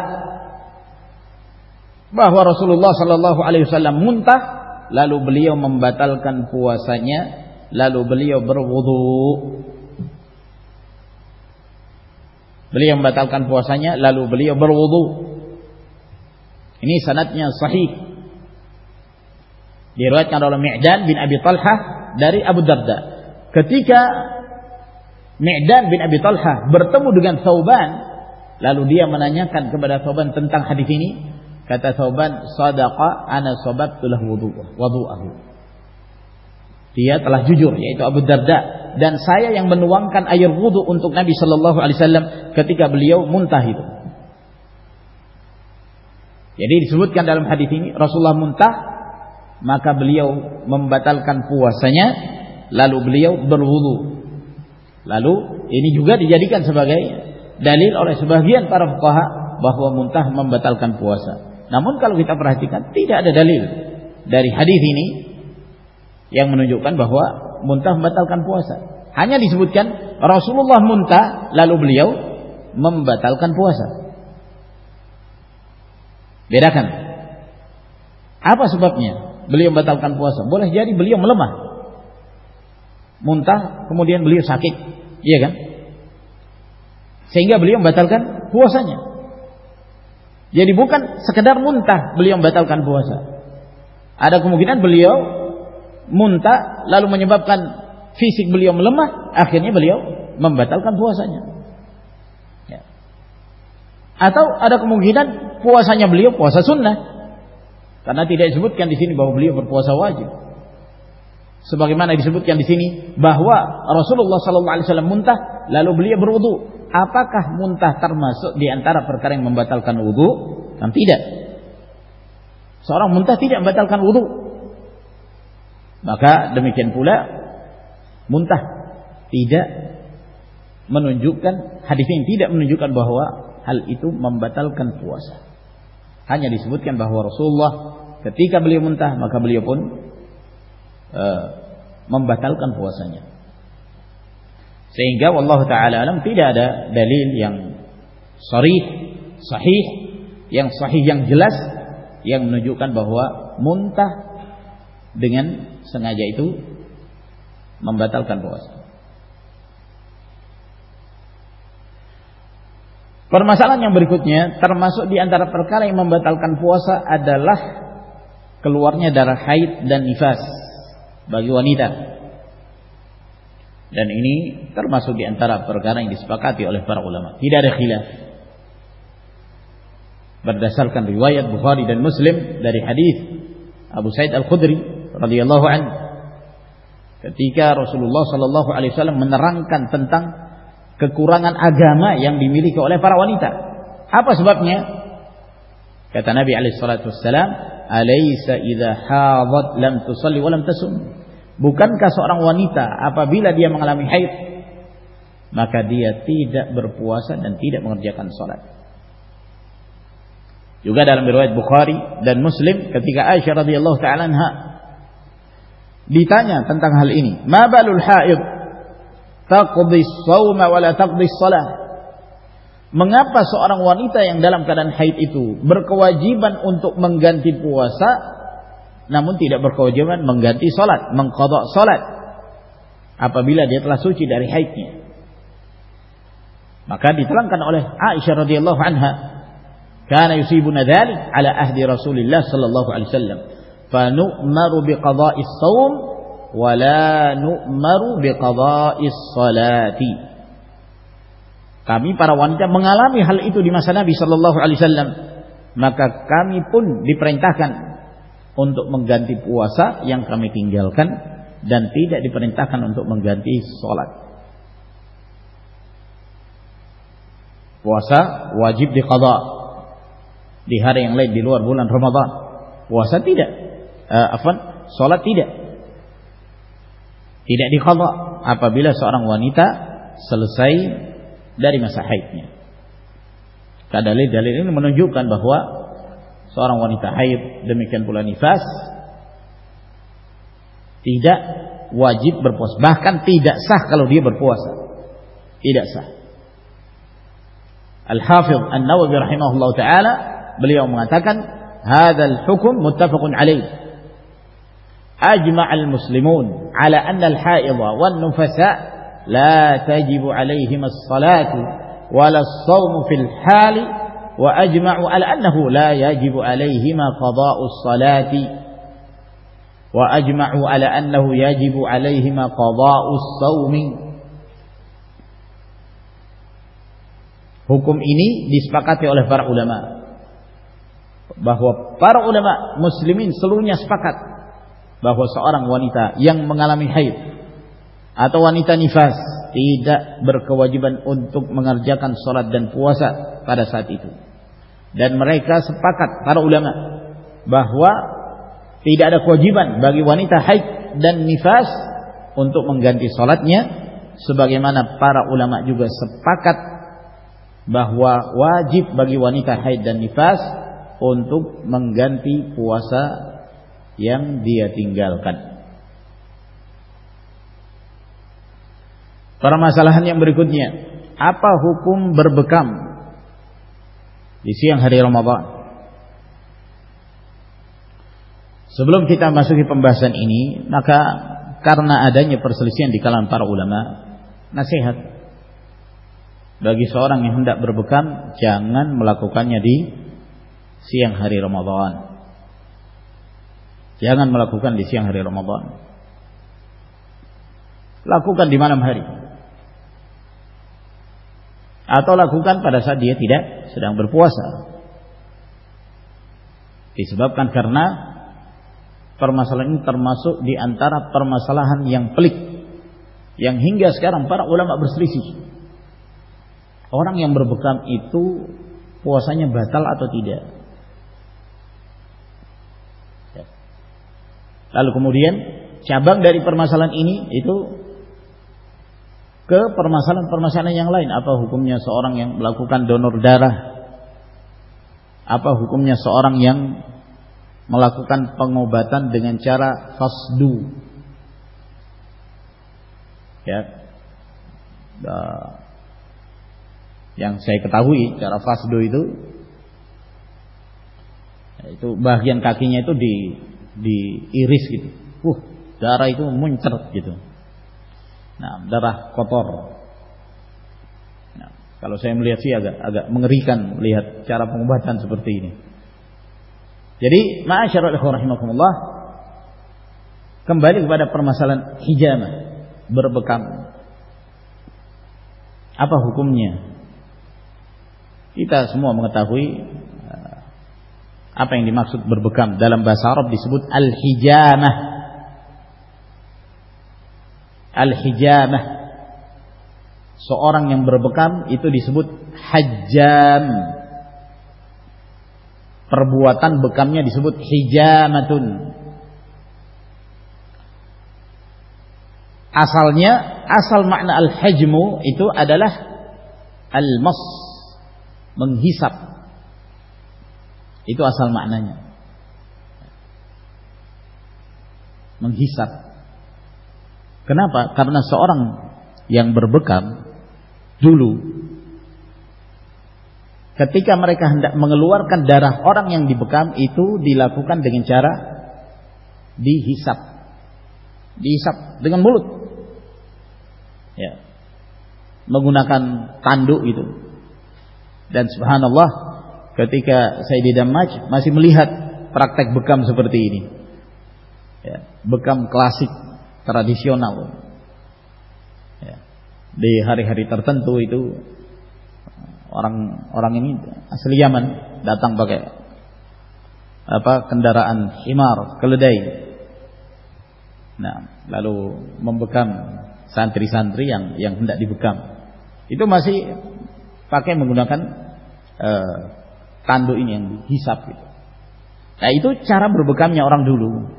bahwa Rasulullah sallallahu alaihi wasallam muntah lalu beliau membatalkan puasanya lalu beliau berwudu. Beliau membatalkan puasanya lalu beliau berwudu. Ini sanadnya sahih. Diriwayatkan oleh Mi'dan bin Abi Talhah dari Abu Darda. Ketika Mi'dan bin Abi Talhah bertemu dengan Thauban, lalu dia menanyakan kepada Thauban tentang hadis ini, kata Thauban, "Shadaqa ana sababtu lahu wudu'ahu." Dia telah jujur, yaitu Abu Darda, dan saya yang menuangkan air wudu untuk Nabi sallallahu alaihi wasallam ketika beliau muntah itu. Jadi disebutkan dalam hadis ini Rasulullah muntah, maka beliau membatalkan puasanya lalu beliau berwudu. Lalu ini juga dijadikan sebagai dalil oleh sebagian para fuqaha bahwa muntah membatalkan puasa. Namun kalau kita perhatikan tidak ada dalil dari hadis ini yang menunjukkan bahwa muntah membatalkan puasa. Hanya disebutkan Rasulullah muntah lalu beliau membatalkan puasa. Bedakan. Apa sebabnya beliau membatalkan puasa? Boleh jadi beliau melemah, muntah kemudian beliau sakit, iya kan? Sehingga beliau membatalkan puasanya. Jadi bukan sekedar muntah beliau membatalkan puasa. Ada kemungkinan beliau muntah lalu menyebabkan fisik beliau melemah, akhirnya beliau membatalkan puasanya. Ya. Atau ada kemungkinan puasanya beliau puasa sunnah, karena tidak disebutkan di sini bahwa beliau berpuasa wajib. Sebagaimana disebutkan di sini bahwa Rasulullah sallallahu alaihi wasallam muntah lalu beliau berwudu. Apakah muntah termasuk di antara perkara yang membatalkan wudu? Kan tidak. Seorang muntah tidak membatalkan wudu. Maka demikian pula muntah tidak menunjukkan, hadis ini tidak menunjukkan bahwa hal itu membatalkan puasa. Hanya disebutkan bahwa Rasulullah ketika beliau muntah maka beliau pun uh, membatalkan puasanya. Sehingga wallahu taala alam tidak ada dalil yang sharih, sahih, yang sahih yang jelas yang menunjukkan bahwa muntah dengan sengaja itu membatalkan puasa. Permasalahan yang berikutnya, termasuk di antara perkara yang membatalkan puasa adalah keluarnya darah haid dan nifas bagi wanita. Dan ini termasuk di antara perkara yang disepakati oleh para ulama. Tidak ada khilaf. Berdasarkan riwayat Bukhari dan Muslim dari hadis Abu Sa'id Al-Khudri radhiyallahu anhu, ketika Rasulullah sallallahu alaihi wasallam menerangkan tentang kekurangan agama yang dimiliki oleh para wanita. Apa sebabnya? Kata Nabi alaihi salatu wassalam, "Alaysa idza hadat lam tusalli wa lam tasum?" Bukankah seorang wanita apabila dia mengalami haid maka dia tidak berpuasa dan tidak mengerjakan salat. Juga dalam riwayat Bukhari dan Muslim ketika Aisyah radhiyallahu taala anha ditanya tentang hal ini, "Ma balul haid taqdi as-shauma wa la taqdi as-shalah?" Mengapa seorang wanita yang dalam keadaan haid itu berkewajiban untuk mengganti puasa namun tidak berkewajiban mengganti salat, mengqadha salat apabila dia telah suci dari haidnya? Maka diterangkan oleh Aisyah radhiyallahu anha, "Kana yusibuna dzalik ala ahdi Rasulillah sallallahu alaihi wasallam, fa nu'maru biqadha'is shaum wa la nu'maru biqadha'is salati." Kami para wanita mengalami hal itu di masa Nabi sallallahu alaihi wasallam, maka kami pun diperintahkan untuk mengganti puasa yang kami tinggalkan dan tidak diperintahkan untuk mengganti sholat. Puasa wajib diqadha di hari yang lain di luar bulan Ramadan. Puasa tidak, uh, afwan, sholat tidak, tidak diqadha apabila seorang wanita selesai dari masa haidnya. Dalil-dalil ini menunjukkan bahwa seorang wanita haid demikian pula nifas tidak wajib berpuasa, bahkan tidak sah kalau dia berpuasa, tidak sah. Al-Hafidh An-Nawawi rahimahullah taala beliau mengatakan, "Hadzal hukm muttafaqun alaih. Ajma' al-muslimun ala anna al-haidha wan nufasa la tajibu alaihim as-salatu wala as-shawmu fil hali wa ajma'u ala annahu la yajibu alaihima qada'us salati wa ajma'u ala annahu yajibu alaihima qada'us shaumi." Hukum ini disepakati oleh para ulama, bahwa para ulama muslimin seluruhnya sepakat bahwa seorang wanita yang mengalami haid atau wanita nifas tidak berkewajiban untuk mengerjakan salat dan puasa pada saat itu. Dan mereka sepakat para ulama bahwa tidak ada kewajiban bagi wanita haid dan nifas untuk mengganti salatnya, sebagaimana para ulama juga sepakat bahwa wajib bagi wanita haid dan nifas untuk mengganti puasa yang dia tinggalkan. Permasalahan yang berikutnya, apa hukum berbekam di siang hari Ramadan? Sebelum kita masuki pembahasan ini, maka karena adanya perselisihan di kalangan para ulama, nasihat bagi seorang yang hendak berbekam, jangan melakukannya di siang hari Ramadan. Jangan melakukan di siang hari Ramadan. Lakukan di malam hari. Atau lakukan pada saat dia tidak sedang berpuasa. Disebabkan karena permasalahan ini termasuk di antara permasalahan yang pelik, yang hingga sekarang para ulama berselisih. Orang yang berbekam itu puasanya batal atau tidak? Lalu kemudian cabang dari permasalahan ini itu ke permasalahan-permasalahan yang lain. Apa hukumnya seorang yang melakukan donor darah? Apa hukumnya seorang yang melakukan pengobatan dengan cara fasdu? Ya, yang saya ketahui cara fasdu itu, itu bagian kakinya itu di diiris gitu. Uh, darah itu muncrat gitu. Nah, darah kotor. Nah, kalau saya melihat sih agak agak mengerikan melihat cara pengobatan seperti ini. Jadi, ma'asyiral ikhwan rahimakumullah, kembali kepada permasalahan hijamah, berbekam. Apa hukumnya? Kita semua mengetahui apa yang dimaksud berbekam. Dalam bahasa Arab disebut al-hijamah. Al-hijamah. Seorang yang berbekam itu disebut hajjam. Perbuatan bekamnya disebut hijamatun. Asalnya, asal makna al-hajmu itu adalah al-mas, menghisap. Itu asal maknanya, menghisap. Kenapa? Karena seorang yang berbekam dulu, ketika mereka hendak mengeluarkan darah orang yang dibekam, itu dilakukan dengan cara dihisap, dihisap dengan mulut, ya, menggunakan tanduk itu. Dan subhanallah, ketika saya di Damaj masih melihat praktek bekam seperti ini, ya, bekam klasik tradisional. Ya, di hari-hari tertentu itu orang-orang ini asli Yaman datang pakai apa kendaraan himar, keledai. Nah, lalu membekam santri-santri yang yang hendak dibekam. Itu masih pakai menggunakan uh, tanduk ini yang dihisap gitu. Nah, itu cara berbekamnya orang dulu.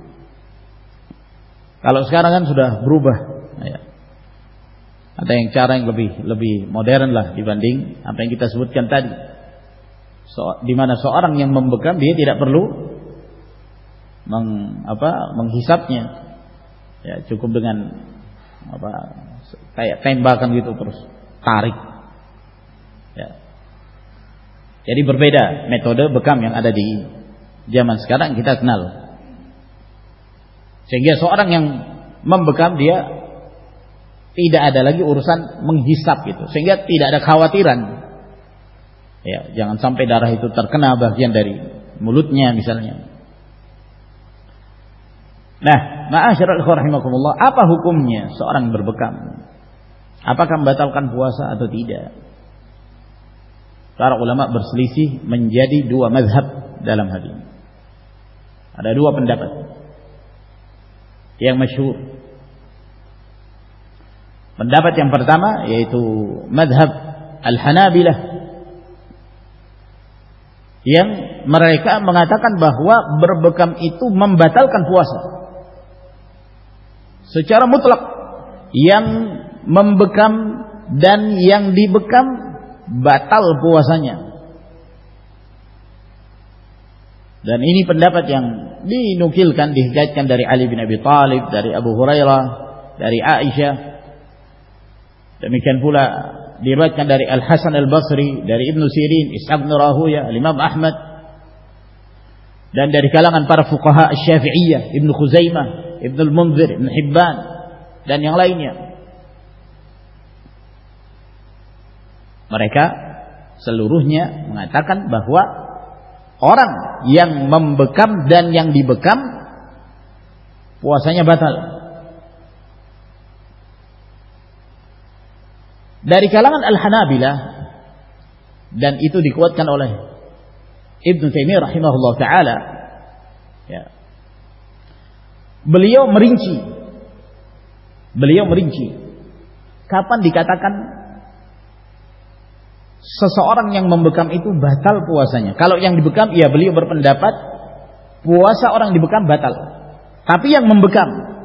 Kalau sekarang kan sudah berubah, ya. Ada yang cara yang lebih lebih modern lah dibanding apa yang kita sebutkan tadi. So, di mana seorang yang membekam dia tidak perlu meng, apa, menghisapnya, ya, cukup dengan apa, kayak tembakan gitu terus tarik, ya. Jadi berbeda metode bekam yang ada di zaman sekarang kita kenal. Sehingga seorang yang membekam dia tidak ada lagi urusan menghisap gitu, sehingga tidak ada khawatiran. Ya, jangan sampai darah itu terkena bagian dari mulutnya misalnya. Nah, ma'asyiral ikhwan rahimakumullah, apa hukumnya seorang berbekam? Apakah membatalkan puasa atau tidak? Para ulama berselisih menjadi dua mazhab dalam hal ini. Ada dua pendapat yang masyhur. Pendapat yang pertama yaitu mazhab Al-Hanabilah, yang mereka mengatakan bahwa berbekam itu membatalkan puasa secara mutlak. Yang membekam dan yang dibekam batal puasanya. Dan ini pendapat yang dinukilkan, dihikayatkan dari Ali bin Abi Thalib, dari Abu Hurairah, dari Aisyah. Demikian pula diriwayatkan dari Al-Hasan Al-Basri, dari Ibnu Sirin, Ishaq bin Rahuyah, Imam Ahmad, dan dari kalangan para fuqaha Asy-Syafi'iyah, Ibnu Khuzaimah, Ibnu Al-Munzir, Ibnu Hibban, dan yang lainnya. Mereka seluruhnya mengatakan bahwa orang yang membekam dan yang dibekam puasanya batal. Dari kalangan Al-Hanabilah, dan itu dikuatkan oleh Ibnu Taimiyah rahimahullah ta'ala, ya, beliau merinci beliau merinci kapan dikatakan seseorang yang membekam itu batal puasanya. Kalau yang dibekam, ya beliau berpendapat puasa orang dibekam batal. Tapi yang membekam,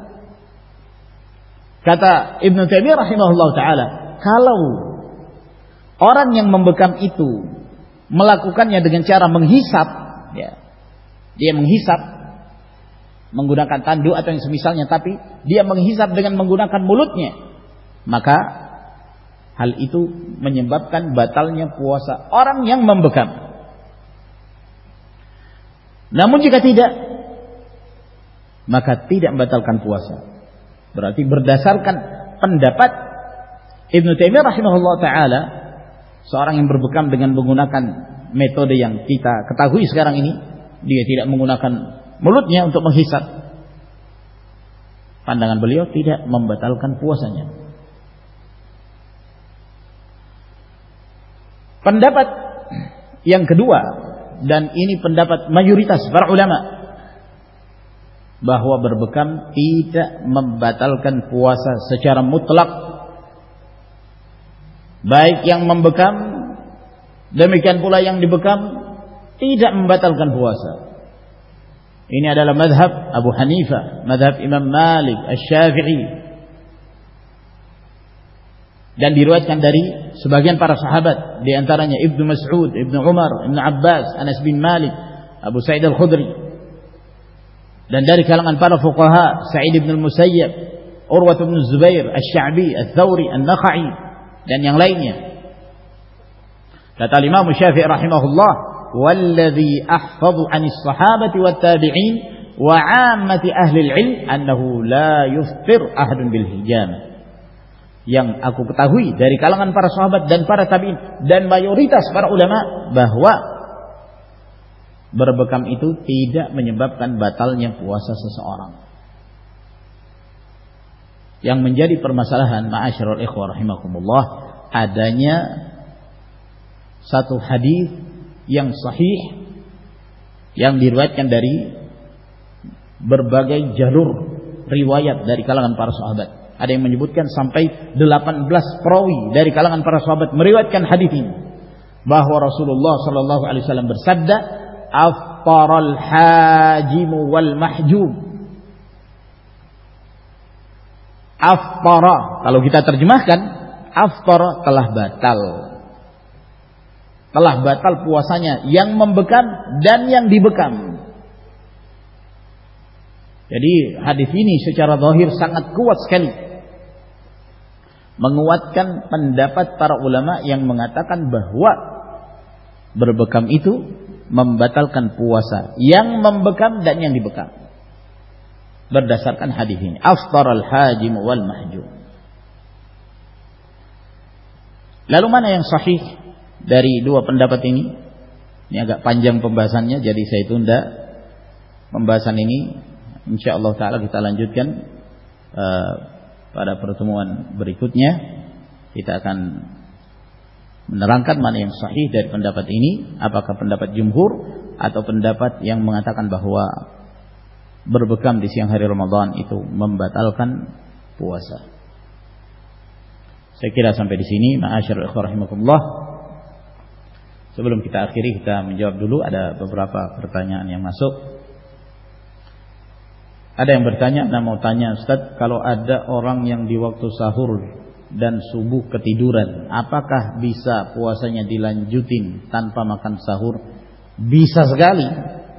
kata Ibnu Taimiyah rahimahullah taala, kalau orang yang membekam itu melakukannya dengan cara menghisap, ya, dia menghisap menggunakan tanduk atau yang semisalnya, tapi dia menghisap dengan menggunakan mulutnya, maka hal itu menyebabkan batalnya puasa orang yang membekam. Namun jika tidak, maka tidak membatalkan puasa. Berarti berdasarkan pendapat Ibnu Taimiyah rahimahullah taala, seorang yang berbekam dengan menggunakan metode yang kita ketahui sekarang ini, dia tidak menggunakan mulutnya untuk menghisap, pandangan beliau tidak membatalkan puasanya. Pendapat yang kedua, dan ini pendapat mayoritas para ulama, bahwa berbekam tidak membatalkan puasa secara mutlak. Baik yang membekam, demikian pula yang dibekam, tidak membatalkan puasa. Ini adalah mazhab Abu Hanifah, mazhab Imam Malik, Asy-Syafi'i, dan diriwayatkan dari sebagian para sahabat, di antaranya Ibnu Mas'ud, Ibnu Umar, Ibnu Abbas, Anas bin Malik, Abu Sa'id Al-Khudri, dan dari kalangan para fuqaha, Sa'id bin Al-Musayyab, Urwah bin Zubair, Asy-Sya'bi, Ats-Tsauri, An-Nakhai, dan yang lainnya. Kata Imam Syafi'i rahimahullah, "Wallazi ahfadhu 'anis sahabati wat tabi'in wa 'ammati ahli al-'ilm annahu la yuftir ahadun bil hijamah." Yang aku ketahui dari kalangan para sahabat dan para tabi'in dan mayoritas para ulama, bahwa berbekam itu tidak menyebabkan batalnya puasa seseorang. Yang menjadi permasalahan, ma'asyiral ikhwah rahimakumullah, adanya satu hadis yang sahih yang diriwayatkan dari berbagai jalur riwayat dari kalangan para sahabat. Ada yang menyebutkan sampai delapan belas perawi dari kalangan para sahabat meriwayatkan hadis ini, bahwa Rasulullah sallallahu alaihi wasallam bersabda, "Aftaral hajim wal mahjub." Aftara, kalau kita terjemahkan, aftara telah batal. Telah batal puasanya yang membekam dan yang dibekam. Jadi hadis ini secara zahir sangat kuat sekali menguatkan pendapat para ulama yang mengatakan bahwa berbekam itu membatalkan puasa yang membekam dan yang dibekam, berdasarkan hadis ini, aftaral hajim wal mahjum. Lalu mana yang sahih dari dua pendapat ini? Ini agak panjang pembahasannya, jadi saya tunda pembahasan ini. Insyaallah taala kita lanjutkan uh, pada pertemuan berikutnya. Kita akan menerangkan mana yang sahih dari pendapat ini, apakah pendapat jumhur atau pendapat yang mengatakan bahwa berbekam di siang hari Ramadan itu membatalkan puasa. Saya kira sampai di sini, ma'asyiral ikhwah rahimakumullah. Sebelum kita akhiri, kita menjawab dulu, ada beberapa pertanyaan yang masuk. Ada yang bertanya, nah mau tanya Ustaz, kalau ada orang yang di waktu sahur dan subuh ketiduran, apakah bisa puasanya dilanjutin tanpa makan sahur? Bisa sekali.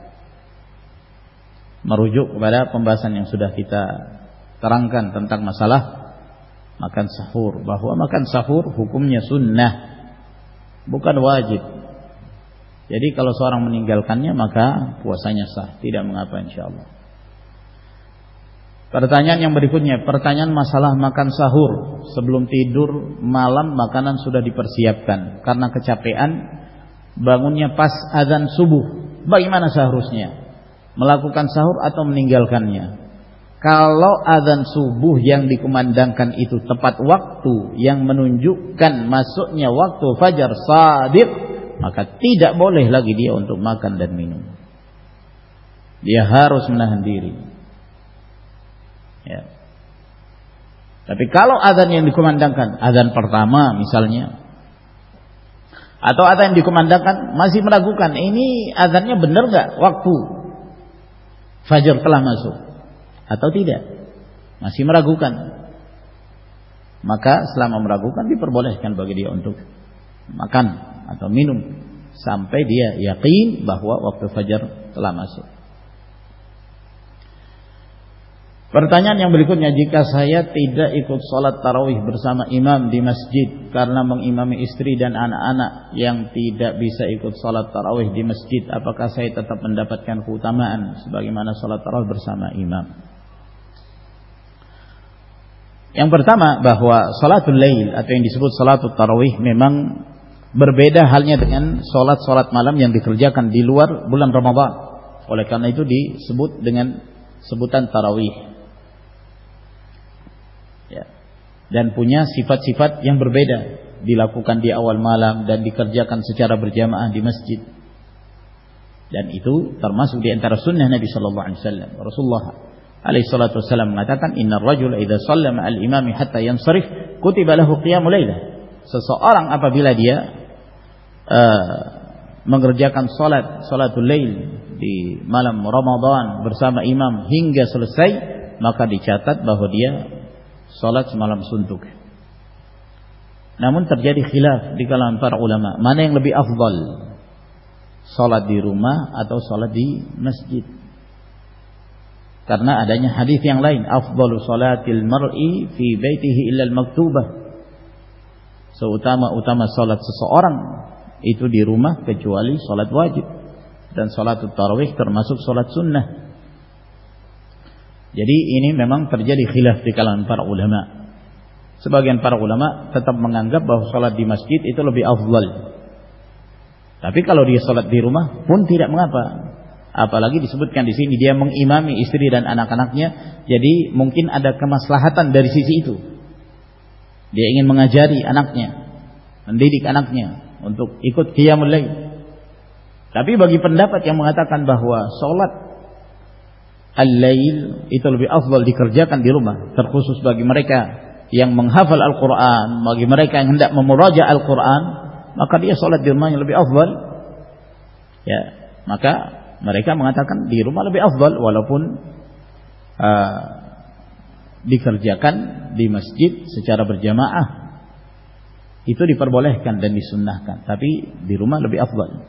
Merujuk kepada pembahasan yang sudah kita terangkan tentang masalah makan sahur, bahwa makan sahur hukumnya sunnah, bukan wajib. Jadi kalau seorang meninggalkannya maka puasanya sah, tidak mengapa insyaallah. Pertanyaan yang berikutnya, pertanyaan masalah makan sahur. Sebelum tidur malam makanan sudah dipersiapkan, karena kecapean bangunnya pas azan subuh. Bagaimana seharusnya? Melakukan sahur atau meninggalkannya? Kalau azan subuh yang dikumandangkan itu tepat waktu yang menunjukkan masuknya waktu fajar shadiq, maka tidak boleh lagi dia untuk makan dan minum. Dia harus menahan diri. Ya. Tapi kalau azan yang dikumandangkan, azan pertama misalnya, atau azan yang dikumandangkan masih meragukan, ini azannya benar nggak waktu fajar telah masuk, atau tidak, masih meragukan, maka selama meragukan diperbolehkan bagi dia untuk makan atau minum sampai dia yakin bahwa waktu fajar telah masuk. Pertanyaan yang berikutnya, jika saya tidak ikut sholat tarawih bersama imam di masjid karena mengimami istri dan anak-anak yang tidak bisa ikut sholat tarawih di masjid, apakah saya tetap mendapatkan keutamaan sebagaimana sholat tarawih bersama imam? Yang pertama, bahwa sholatul lail atau yang disebut sholatul tarawih memang berbeda halnya dengan sholat-sholat malam yang dikerjakan di luar bulan Ramadan. Oleh karena itu disebut dengan sebutan tarawih. Ya. Dan punya sifat-sifat yang berbeda, dilakukan di awal malam dan dikerjakan secara berjamaah di masjid. Dan itu termasuk di antara sunnah Nabi sallallahu alaihi wasallam. Rasulullah alaihi salatu wasallam mengatakan, "Innar rajula idza shalla ma'al imami hatta yansarif, kutiba lahu qiyamul lailah." Seseorang apabila dia uh, mengerjakan salat salatul lail di malam Ramadan bersama imam hingga selesai, maka dicatat bahwa dia salat semalam suntuk. Namun terjadi khilaf di kalangan para ulama, mana yang lebih afdal, salat di rumah atau salat di masjid? Karena adanya hadis yang lain, afdalu salatil mar'i fi baitihi illa al-maktubah. Seutama-utama salat seseorang itu di rumah kecuali salat wajib, dan salatul tarawih termasuk salat sunnah. Jadi ini memang terjadi khilaf di kalangan para ulama. Sebagian para ulama tetap menganggap bahwa salat di masjid itu lebih afdal. Tapi kalau dia salat di rumah pun tidak mengapa. Apalagi disebutkan di sini dia mengimami istri dan anak-anaknya, jadi mungkin ada kemaslahatan dari sisi itu. Dia ingin mengajari anaknya, mendidik anaknya untuk ikut qiyamul lail. Tapi bagi pendapat yang mengatakan bahwa salat al-lail itu lebih afdal dikerjakan di rumah, terkhusus bagi mereka yang menghafal Al-Quran, bagi mereka yang hendak memuraja Al-Quran, maka dia salat di rumahnya lebih afdal. Ya, maka mereka mengatakan di rumah lebih afdal, walaupun uh, dikerjakan di masjid secara berjamaah itu diperbolehkan dan disunnahkan, tapi di rumah lebih afdal.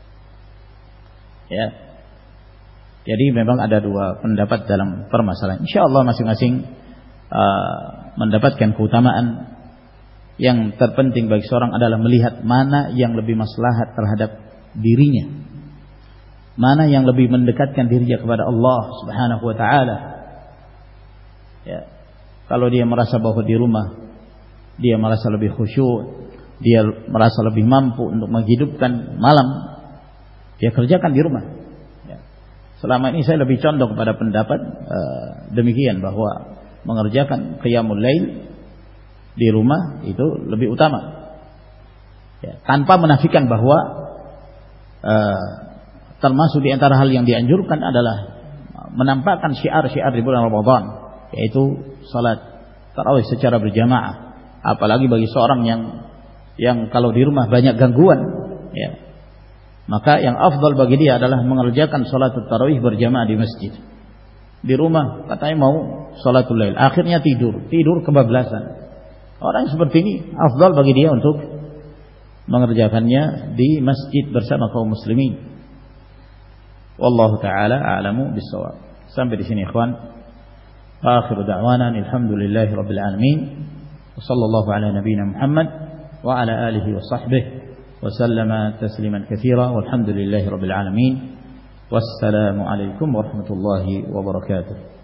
Ya. Jadi memang ada dua pendapat dalam permasalahan. Insyaallah masing-masing uh, mendapatkan keutamaan. Yang terpenting bagi seorang adalah melihat mana yang lebih maslahat terhadap dirinya, mana yang lebih mendekatkan dirinya kepada Allah Subhanahu wa taala. Ya. Kalau dia merasa bahwa di rumah dia merasa lebih khusyuk, dia merasa lebih mampu untuk menghidupkan malam, dia kerjakan di rumah. Selama ini saya lebih condong pada pendapat uh, demikian, bahwa mengerjakan qiyamul lail di rumah itu lebih utama. Ya, tanpa menafikan bahwa uh, termasuk di antara hal yang dianjurkan adalah menampakkan syiar-syiar di bulan Ramadan, yaitu salat tarawih secara berjamaah. Apalagi bagi seorang yang yang kalau di rumah banyak gangguan, ya, maka yang afdal bagi dia adalah mengerjakan salatul tarawih berjamaah di masjid. Di rumah katanya mau salatul lail, akhirnya tidur, tidur kebablasan. Orang seperti ini afdal bagi dia untuk mengerjakannya di masjid bersama kaum muslimin. Wallahu taala a'lamu bis-shawab. Sampai di sini ikhwan. Akhiru da'wana alhamdulillahi rabbil alamin. Wa sallallahu ala nabiyyina Muhammad wa ala alihi wa sahbihi وسلم تسليما كثيرا والحمد لله رب العالمين والسلام عليكم ورحمة الله وبركاته.